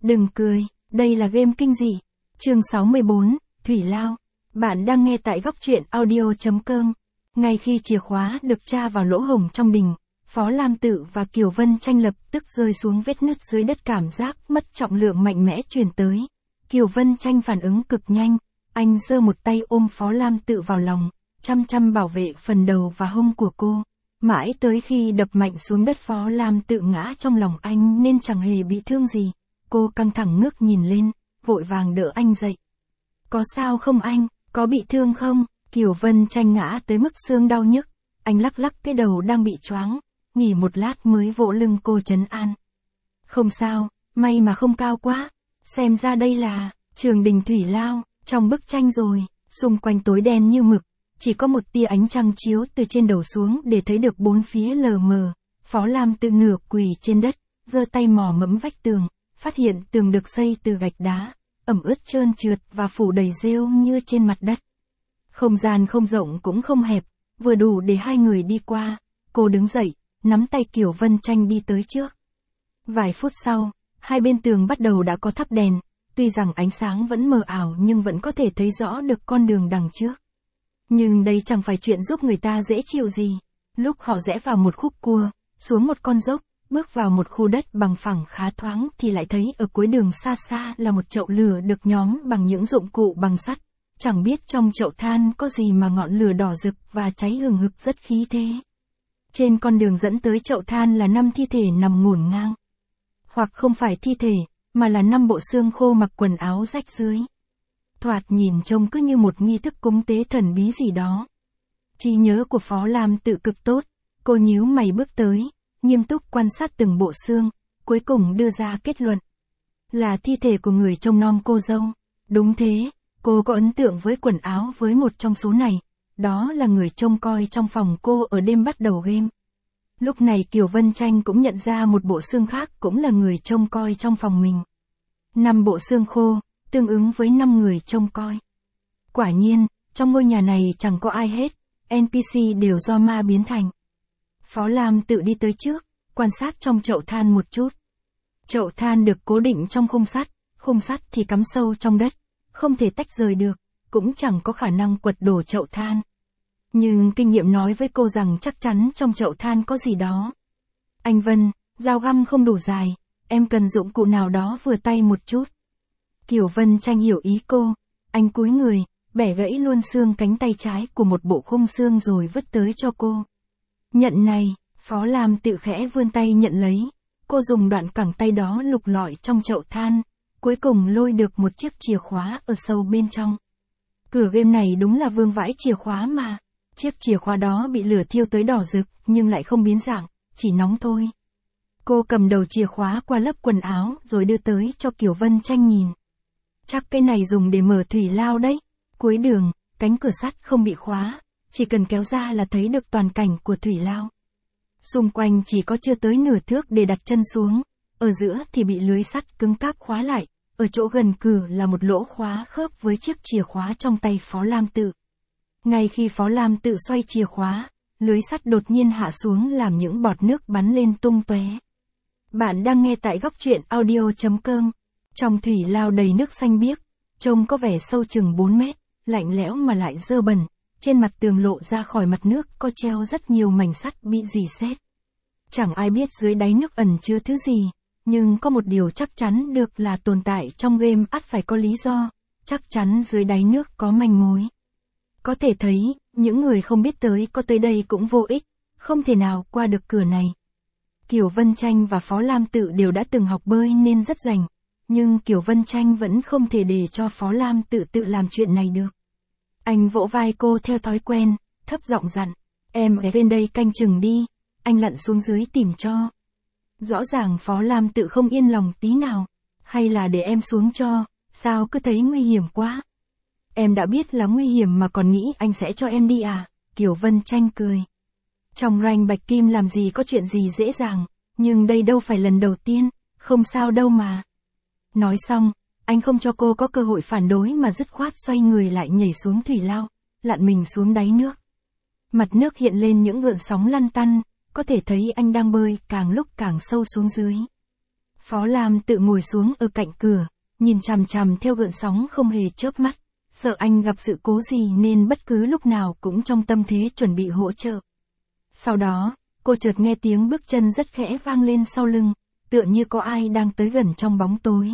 Đừng cười, đây là game kinh dị. Chương 64, Thủy Lao. Bạn đang nghe tại góc truyện audio.com. Ngay khi chìa khóa được tra vào lỗ hổng trong đình, Phó Lam Tự và Kiều Vân Tranh lập tức rơi xuống vết nứt dưới đất, cảm giác mất trọng lượng mạnh mẽ truyền tới. Kiều Vân Tranh phản ứng cực nhanh, anh giơ một tay ôm Phó Lam Tự vào lòng, chăm bảo vệ phần đầu và hông của cô. Mãi tới khi đập mạnh xuống đất, Phó Lam Tự ngã trong lòng anh nên chẳng hề bị thương gì. Cô căng thẳng ngước nhìn lên, vội vàng đỡ anh dậy. Có sao không anh, có bị thương không? Kiều Vân Tranh ngã tới mức xương đau nhức, anh lắc lắc cái đầu đang bị choáng, nghỉ một lát mới vỗ lưng cô trấn an. Không sao, may mà không cao quá, xem ra đây là trường đình Thủy Lao, trong bức tranh rồi, xung quanh tối đen như mực, chỉ có một tia ánh trăng chiếu từ trên đầu xuống để thấy được bốn phía lờ mờ. Phó Lam Tự nửa quỳ trên đất, giơ tay mò mẫm vách tường, phát hiện tường được xây từ gạch đá, ẩm ướt trơn trượt và phủ đầy rêu như trên mặt đất. Không gian không rộng cũng không hẹp, vừa đủ để hai người đi qua. Cô đứng dậy, nắm tay Kiều Vân Tranh đi tới trước. Vài phút sau, hai bên tường bắt đầu đã có thắp đèn, tuy rằng ánh sáng vẫn mờ ảo nhưng vẫn có thể thấy rõ được con đường đằng trước. Nhưng đây chẳng phải chuyện giúp người ta dễ chịu gì. Lúc họ rẽ vào một khúc cua, xuống một con dốc, bước vào một khu đất bằng phẳng khá thoáng thì lại thấy ở cuối đường xa xa là một chậu lửa được nhóm bằng những dụng cụ bằng sắt. Chẳng biết trong chậu than có gì mà ngọn lửa đỏ rực và cháy hừng hực rất khí thế. Trên con đường dẫn tới chậu than là 5 thi thể nằm ngổn ngang. Hoặc không phải thi thể, mà là 5 bộ xương khô mặc quần áo rách rưới. Thoạt nhìn trông cứ như một nghi thức cúng tế thần bí gì đó. Trí nhớ của Phó Lam Tự cực tốt, cô nhíu mày bước tới, nghiêm túc quan sát từng bộ xương, cuối cùng đưa ra kết luận. Là thi thể của người trông nom cô dâu. Đúng thế, cô có ấn tượng với quần áo với một trong số này, đó là người trông coi trong phòng cô ở đêm bắt đầu game. Lúc này Kiều Vân Tranh cũng nhận ra một bộ xương khác cũng là người trông coi trong phòng mình. 5 bộ xương khô, tương ứng với 5 người trông coi. Quả nhiên, trong ngôi nhà này chẳng có ai hết, NPC đều do ma biến thành. Phó Lam Tự đi tới trước, quan sát trong chậu than một chút. Chậu than được cố định trong khung sắt thì cắm sâu trong đất, không thể tách rời được, cũng chẳng có khả năng quật đổ chậu than. Nhưng kinh nghiệm nói với cô rằng chắc chắn trong chậu than có gì đó. Anh Vân, dao găm không đủ dài, em cần dụng cụ nào đó vừa tay một chút. Kiều Vân Tranh hiểu ý cô, anh cúi người, bẻ gãy luôn xương cánh tay trái của một bộ khung xương rồi vứt tới cho cô. Nhận này, Phó Lam Tự khẽ vươn tay nhận lấy, cô dùng đoạn cẳng tay đó lục lọi trong chậu than, cuối cùng lôi được một chiếc chìa khóa ở sâu bên trong. Cửa game này đúng là vương vãi chìa khóa mà. Chiếc chìa khóa đó bị lửa thiêu tới đỏ rực nhưng lại không biến dạng, chỉ nóng thôi. Cô cầm đầu chìa khóa qua lớp quần áo rồi đưa tới cho Kiều Vân Tranh nhìn. Chắc cái này dùng để mở Thủy Lao đấy. Cuối đường, cánh cửa sắt không bị khóa, chỉ cần kéo ra là thấy được toàn cảnh của Thủy Lao. Xung quanh chỉ có chưa tới nửa thước để đặt chân xuống, ở giữa thì bị lưới sắt cứng cáp khóa lại, ở chỗ gần cửa là một lỗ khóa khớp với chiếc chìa khóa trong tay Phó Lam Tự. Ngay khi Phó Lam Tự xoay chìa khóa, lưới sắt đột nhiên hạ xuống làm những bọt nước bắn lên tung tóe. Bạn đang nghe tại góc truyện audio.com. Trong Thủy Lao đầy nước xanh biếc, trông có vẻ sâu chừng 4 mét, lạnh lẽo mà lại dơ bẩn. Trên mặt tường lộ ra khỏi mặt nước có treo rất nhiều mảnh sắt bị rỉ sét. Chẳng ai biết dưới đáy nước ẩn chứa thứ gì, nhưng có một điều chắc chắn được là tồn tại trong game ắt phải có lý do, chắc chắn dưới đáy nước có manh mối. Có thể thấy, những người không biết tới có tới đây cũng vô ích, không thể nào qua được cửa này. Kiều Vân Tranh và Phó Lam Tự đều đã từng học bơi nên rất rành, nhưng Kiều Vân Tranh vẫn không thể để cho Phó Lam Tự làm chuyện này được. Anh vỗ vai cô theo thói quen, thấp giọng dặn, em ghé lên đây canh chừng đi, anh lặn xuống dưới tìm cho. Rõ ràng Phó Lam Tự không yên lòng tí nào, hay là để em xuống cho, sao cứ thấy nguy hiểm quá. Em đã biết là nguy hiểm mà còn nghĩ anh sẽ cho em đi à? Kiều Vân Tranh cười. Trong ranh bạch kim làm gì có chuyện gì dễ dàng, nhưng đây đâu phải lần đầu tiên, không sao đâu mà. Nói xong, anh không cho cô có cơ hội phản đối mà dứt khoát xoay người lại nhảy xuống Thủy Lao, lặn mình xuống đáy nước. Mặt nước hiện lên những gợn sóng lăn tăn, có thể thấy anh đang bơi càng lúc càng sâu xuống dưới. Phó Lam tự ngồi xuống ở cạnh cửa, nhìn chằm chằm theo gợn sóng không hề chớp mắt, sợ anh gặp sự cố gì nên bất cứ lúc nào cũng trong tâm thế chuẩn bị hỗ trợ. Sau đó, cô chợt nghe tiếng bước chân rất khẽ vang lên sau lưng, tựa như có ai đang tới gần trong bóng tối.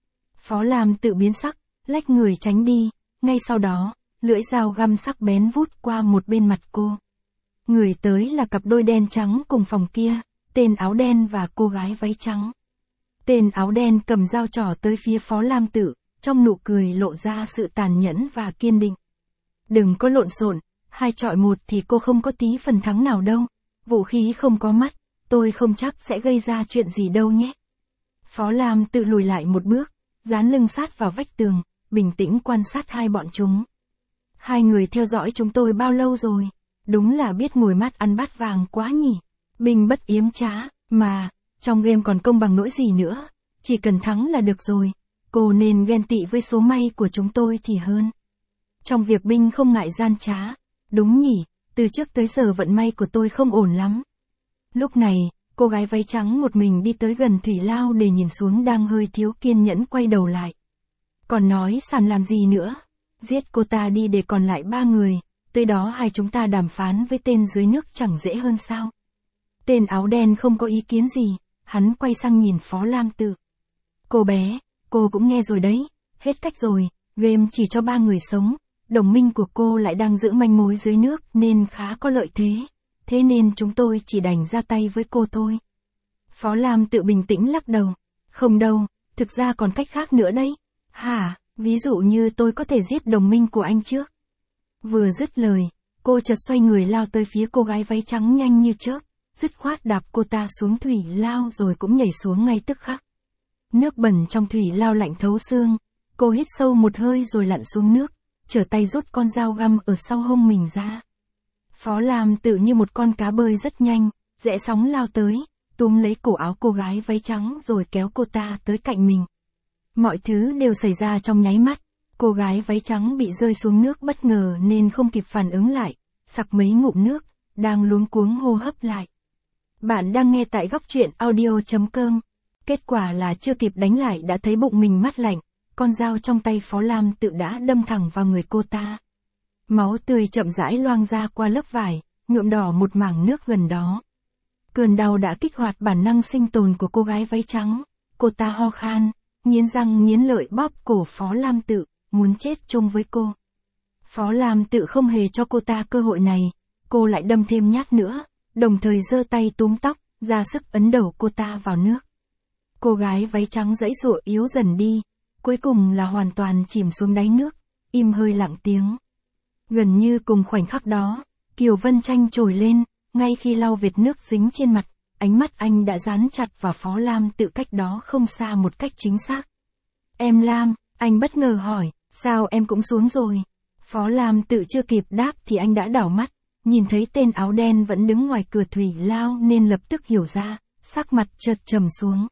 Phó Lam tự biến sắc, lách người tránh đi, ngay sau đó, lưỡi dao găm sắc bén vút qua một bên mặt cô. Người tới là cặp đôi đen trắng cùng phòng kia, tên áo đen và cô gái váy trắng. Tên áo đen cầm dao trỏ tới phía Phó Lam Tự, trong nụ cười lộ ra sự tàn nhẫn và kiên định. Đừng có lộn xộn, 2 chọi 1 thì cô không có tí phần thắng nào đâu. Vũ khí không có mắt, tôi không chắc sẽ gây ra chuyện gì đâu nhé. Phó Lam Tự lùi lại một bước, dán lưng sát vào vách tường, bình tĩnh quan sát hai bọn chúng. Hai người theo dõi chúng tôi bao lâu rồi? Đúng là biết ngồi mắt ăn bát vàng quá nhỉ. Binh bất yếm trá, mà, trong game còn công bằng nỗi gì nữa. Chỉ cần thắng là được rồi. Cô nên ghen tị với số may của chúng tôi thì hơn. Trong việc binh không ngại gian trá. Đúng nhỉ, từ trước tới giờ vận may của tôi không ổn lắm. Lúc này, cô gái váy trắng một mình đi tới gần Thủy Lao để nhìn xuống đang hơi thiếu kiên nhẫn quay đầu lại. Còn nói sàn làm gì nữa? Giết cô ta đi để còn lại 3 người, tới đó hai chúng ta đàm phán với tên dưới nước chẳng dễ hơn sao? Tên áo đen không có ý kiến gì, hắn quay sang nhìn Phó Lam Tự. Cô bé, cô cũng nghe rồi đấy, hết cách rồi, game chỉ cho 3 người sống, đồng minh của cô lại đang giữ manh mối dưới nước nên khá có lợi thế, thế nên chúng tôi chỉ đành ra tay với cô thôi. Phó Lam Tự bình tĩnh lắc đầu, không đâu, thực ra còn cách khác nữa đấy. Hả, ví dụ như tôi có thể giết đồng minh của anh trước. Vừa dứt lời, cô chợt xoay người lao tới phía cô gái váy trắng nhanh như chớp, dứt khoát đạp cô ta xuống Thủy Lao rồi cũng nhảy xuống ngay tức khắc. Nước bẩn trong Thủy Lao lạnh thấu xương, cô hít sâu một hơi rồi lặn xuống nước, trở tay rút con dao găm ở sau hông mình ra. Phó Lam Tự như một con cá bơi rất nhanh, rẽ sóng lao tới, túm lấy cổ áo cô gái váy trắng rồi kéo cô ta tới cạnh mình. Mọi thứ đều xảy ra trong nháy mắt, cô gái váy trắng bị rơi xuống nước bất ngờ nên không kịp phản ứng lại, sặc mấy ngụm nước, đang luống cuống hô hấp lại. Bạn đang nghe tại góc truyện audio.com. Kết quả là chưa kịp đánh lại đã thấy bụng mình mát lạnh, con dao trong tay Phó Lam Tự đã đâm thẳng vào người cô ta. Máu tươi chậm rãi loang ra qua lớp vải, nhuộm đỏ một mảng nước gần đó. Cơn đau đã kích hoạt bản năng sinh tồn của cô gái váy trắng, cô ta ho khan, nghiến răng nghiến lợi bóp cổ Phó Lam Tự, muốn chết chung với cô. Phó Lam Tự không hề cho cô ta cơ hội này, cô lại đâm thêm nhát nữa, đồng thời giơ tay túm tóc, ra sức ấn đầu cô ta vào nước. Cô gái váy trắng giãy giụa yếu dần đi, cuối cùng là hoàn toàn chìm xuống đáy nước, im hơi lặng tiếng. Gần như cùng khoảnh khắc đó, Kiều Vân Tranh trồi lên, ngay khi lau vệt nước dính trên mặt, ánh mắt anh đã dán chặt vào Phó Lam Tự cách đó không xa một cách chính xác. Em Lam, anh bất ngờ hỏi, sao em cũng xuống rồi? Phó Lam Tự chưa kịp đáp thì anh đã đảo mắt, nhìn thấy tên áo đen vẫn đứng ngoài cửa Thủy Lao nên lập tức hiểu ra, sắc mặt chợt trầm xuống.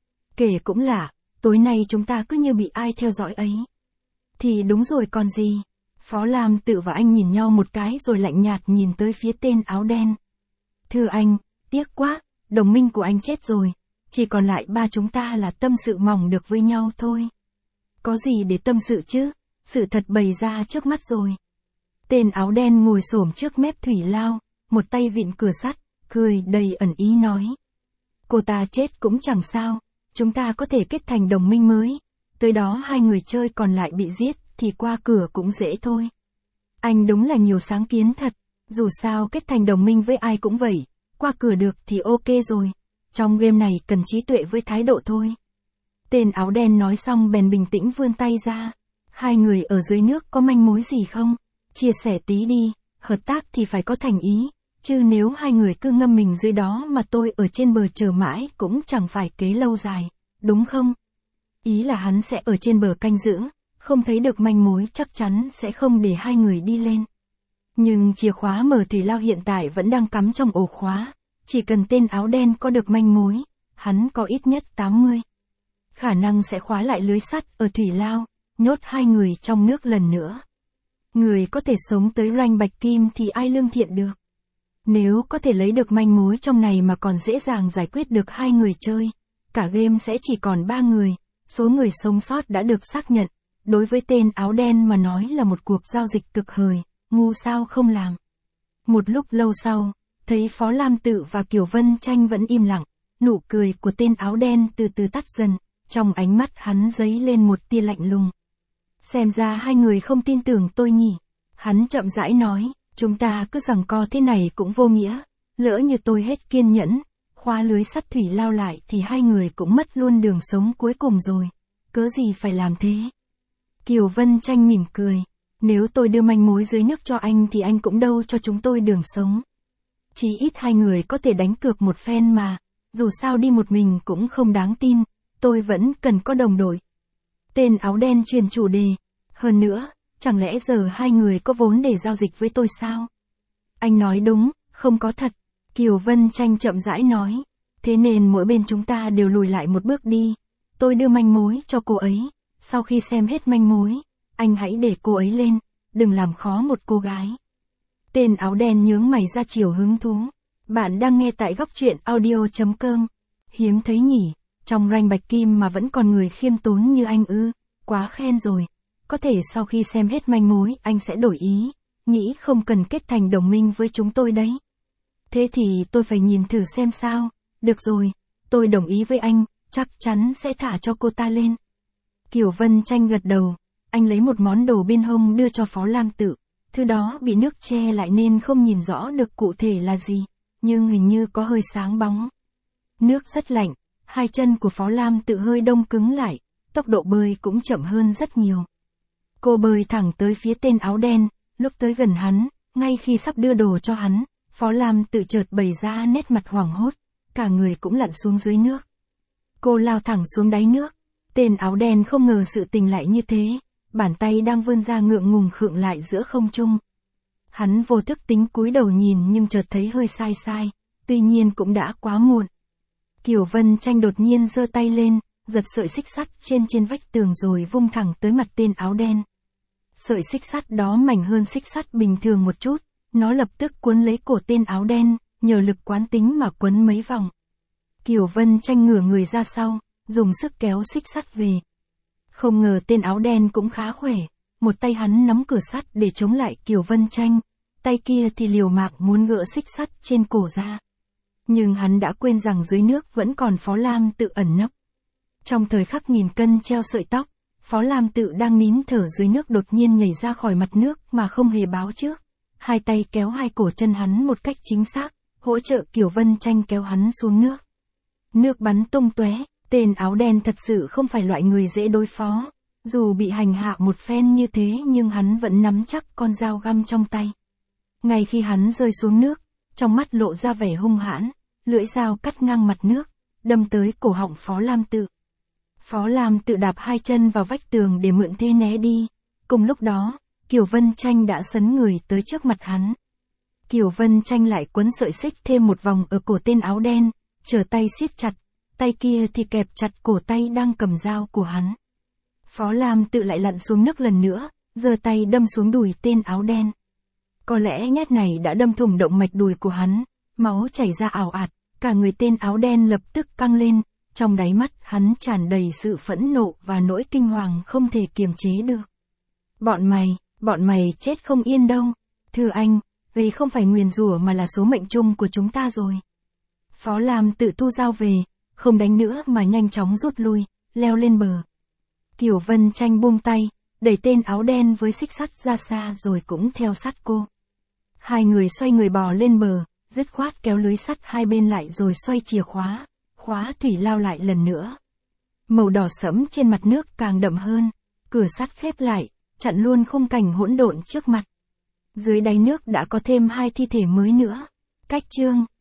Kể cũng lạ, tối nay chúng ta cứ như bị ai theo dõi ấy. Thì đúng rồi còn gì. Phó Lam Tự và anh nhìn nhau một cái rồi lạnh nhạt nhìn tới phía tên áo đen. Thưa anh, tiếc quá, đồng minh của anh chết rồi, chỉ còn lại 3 chúng ta là tâm sự mỏng được với nhau thôi. Có gì để tâm sự chứ, sự thật bày ra trước mắt rồi. Tên áo đen ngồi xổm trước mép Thủy Lao, một tay vịn cửa sắt, cười đầy ẩn ý nói. Cô ta chết cũng chẳng sao, chúng ta có thể kết thành đồng minh mới, tới đó 2 người chơi còn lại bị giết thì qua cửa cũng dễ thôi. Anh đúng là nhiều sáng kiến thật, dù sao kết thành đồng minh với ai cũng vậy, qua cửa được thì ok rồi, trong game này cần trí tuệ với thái độ thôi. Tên áo đen nói xong bèn bình tĩnh vươn tay ra. 2 người ở dưới nước có manh mối gì không? Chia sẻ tí đi, hợp tác thì phải có thành ý, chứ nếu 2 người cứ ngâm mình dưới đó mà tôi ở trên bờ chờ mãi cũng chẳng phải kế lâu dài, đúng không? Ý là hắn sẽ ở trên bờ canh giữ, không thấy được manh mối chắc chắn sẽ không để 2 người đi lên. Nhưng chìa khóa mở Thủy Lao hiện tại vẫn đang cắm trong ổ khóa, chỉ cần tên áo đen có được manh mối, hắn có ít nhất 80. Khả năng sẽ khóa lại lưới sắt ở Thủy Lao, nhốt 2 người trong nước lần nữa. Người có thể sống tới rank bạch kim thì ai lương thiện được. Nếu có thể lấy được manh mối trong này mà còn dễ dàng giải quyết được 2 người chơi, cả game sẽ chỉ còn 3 người, số người sống sót đã được xác nhận. Đối với tên áo đen mà nói là một cuộc giao dịch cực hời, ngu sao không làm. Một lúc lâu sau, thấy Phó Lam Tự và Kiều Vân Tranh vẫn im lặng, nụ cười của tên áo đen từ từ tắt dần, trong ánh mắt hắn dấy lên một tia lạnh lùng. Xem ra hai người không tin tưởng tôi nhỉ. Hắn chậm rãi nói, chúng ta cứ giằng co thế này cũng vô nghĩa, lỡ như tôi hết kiên nhẫn, khóa lưới sắt thủy lao lại thì hai người cũng mất luôn đường sống cuối cùng rồi, cớ gì phải làm thế. Kiều Vân Tranh mỉm cười, nếu tôi đưa manh mối dưới nước cho anh thì anh cũng đâu cho chúng tôi đường sống. Chỉ ít hai người có thể đánh cược một phen mà, dù sao đi một mình cũng không đáng tin, tôi vẫn cần có đồng đội. Tên áo đen chuyển chủ đề, hơn nữa, chẳng lẽ giờ hai người có vốn để giao dịch với tôi sao? Anh nói đúng, không có thật. Kiều Vân Tranh chậm rãi nói, thế nên mỗi bên chúng ta đều lùi lại một bước đi, tôi đưa manh mối cho cô ấy, sau khi xem hết manh mối, anh hãy để cô ấy lên, đừng làm khó một cô gái. Tên áo đen nhướng mày ra chiều hứng thú. Bạn đang nghe tại góc truyện audio.com. Hiếm thấy nhỉ, trong ranh bạch kim mà vẫn còn người khiêm tốn như anh ư, quá khen rồi. Có thể sau khi xem hết manh mối anh sẽ đổi ý, nghĩ không cần kết thành đồng minh với chúng tôi đấy. Thế thì tôi phải nhìn thử xem sao. Được rồi, tôi đồng ý với anh, chắc chắn sẽ thả cho cô ta lên. Kiều Vân Tranh gật đầu, anh lấy một món đồ bên hông đưa cho Phó Lam Tự. Thứ đó bị nước che lại nên không nhìn rõ được cụ thể là gì, nhưng hình như có hơi sáng bóng. Nước rất lạnh, hai chân của Phó Lam Tự hơi đông cứng lại, tốc độ bơi cũng chậm hơn rất nhiều. Cô bơi thẳng tới phía tên áo đen, lúc tới gần hắn, ngay khi sắp đưa đồ cho hắn, Phó Lam Tự chợt bày ra nét mặt hoảng hốt, cả người cũng lặn xuống dưới nước. Cô lao thẳng xuống đáy nước, tên áo đen không ngờ sự tình lại như thế, bàn tay đang vươn ra ngượng ngùng khựng lại giữa không trung. Hắn vô thức tính cúi đầu nhìn nhưng chợt thấy hơi sai, tuy nhiên cũng đã quá muộn. Kiều Vân Tranh đột nhiên giơ tay lên, giật sợi xích sắt trên vách tường rồi vung thẳng tới mặt tên áo đen. Sợi xích sắt đó mảnh hơn xích sắt bình thường một chút, nó lập tức cuốn lấy cổ tên áo đen, nhờ lực quán tính mà quấn mấy vòng. Kiều Vân Tranh ngửa người ra sau, dùng sức kéo xích sắt về. Không ngờ tên áo đen cũng khá khỏe, một tay hắn nắm cửa sắt để chống lại Kiều Vân Tranh, tay kia thì liều mạng muốn gỡ xích sắt trên cổ ra. Nhưng hắn đã quên rằng dưới nước vẫn còn Phó Lam Tự ẩn nấp. Trong thời khắc nghìn cân treo sợi tóc, Phó Lam Tự đang nín thở dưới nước đột nhiên nhảy ra khỏi mặt nước mà không hề báo trước. Hai tay kéo hai cổ chân hắn một cách chính xác, hỗ trợ Kiều Vân Tranh kéo hắn xuống nước. Nước bắn tung tóe, tên áo đen thật sự không phải loại người dễ đối phó. Dù bị hành hạ một phen như thế nhưng hắn vẫn nắm chắc con dao găm trong tay. Ngay khi hắn rơi xuống nước, trong mắt lộ ra vẻ hung hãn, lưỡi dao cắt ngang mặt nước, đâm tới cổ họng Phó Lam Tự. Phó Lam Tự đạp hai chân vào vách tường để mượn thế né đi. Cùng lúc đó, Kiều Vân Tranh đã sấn người tới trước mặt hắn. Kiều Vân Tranh lại quấn sợi xích thêm một vòng ở cổ tên áo đen, trở tay siết chặt, tay kia thì kẹp chặt cổ tay đang cầm dao của hắn. Phó Lam Tự lại lặn xuống nước lần nữa, giơ tay đâm xuống đùi tên áo đen. Có lẽ nhát này đã đâm thủng động mạch đùi của hắn, máu chảy ra ào ạt, cả người tên áo đen lập tức căng lên, trong đáy mắt hắn tràn đầy sự phẫn nộ và nỗi kinh hoàng không thể kiềm chế được. Bọn mày chết không yên đâu. Thưa anh, đây không phải nguyền rủa mà là số mệnh chung của chúng ta rồi. Phó Lam Tự thu dao về, không đánh nữa mà nhanh chóng rút lui, leo lên bờ. Kiều Vân Tranh buông tay, đẩy tên áo đen với xích sắt ra xa rồi cũng theo sát cô. Hai người xoay người bò lên bờ, dứt khoát kéo lưới sắt hai bên lại rồi xoay chìa khóa, khóa thủy lao lại lần nữa. Màu đỏ sẫm trên mặt nước càng đậm hơn, cửa sắt khép lại, chặn luôn khung cảnh hỗn độn trước mặt. Dưới đáy nước đã có thêm hai thi thể mới nữa. Cách chương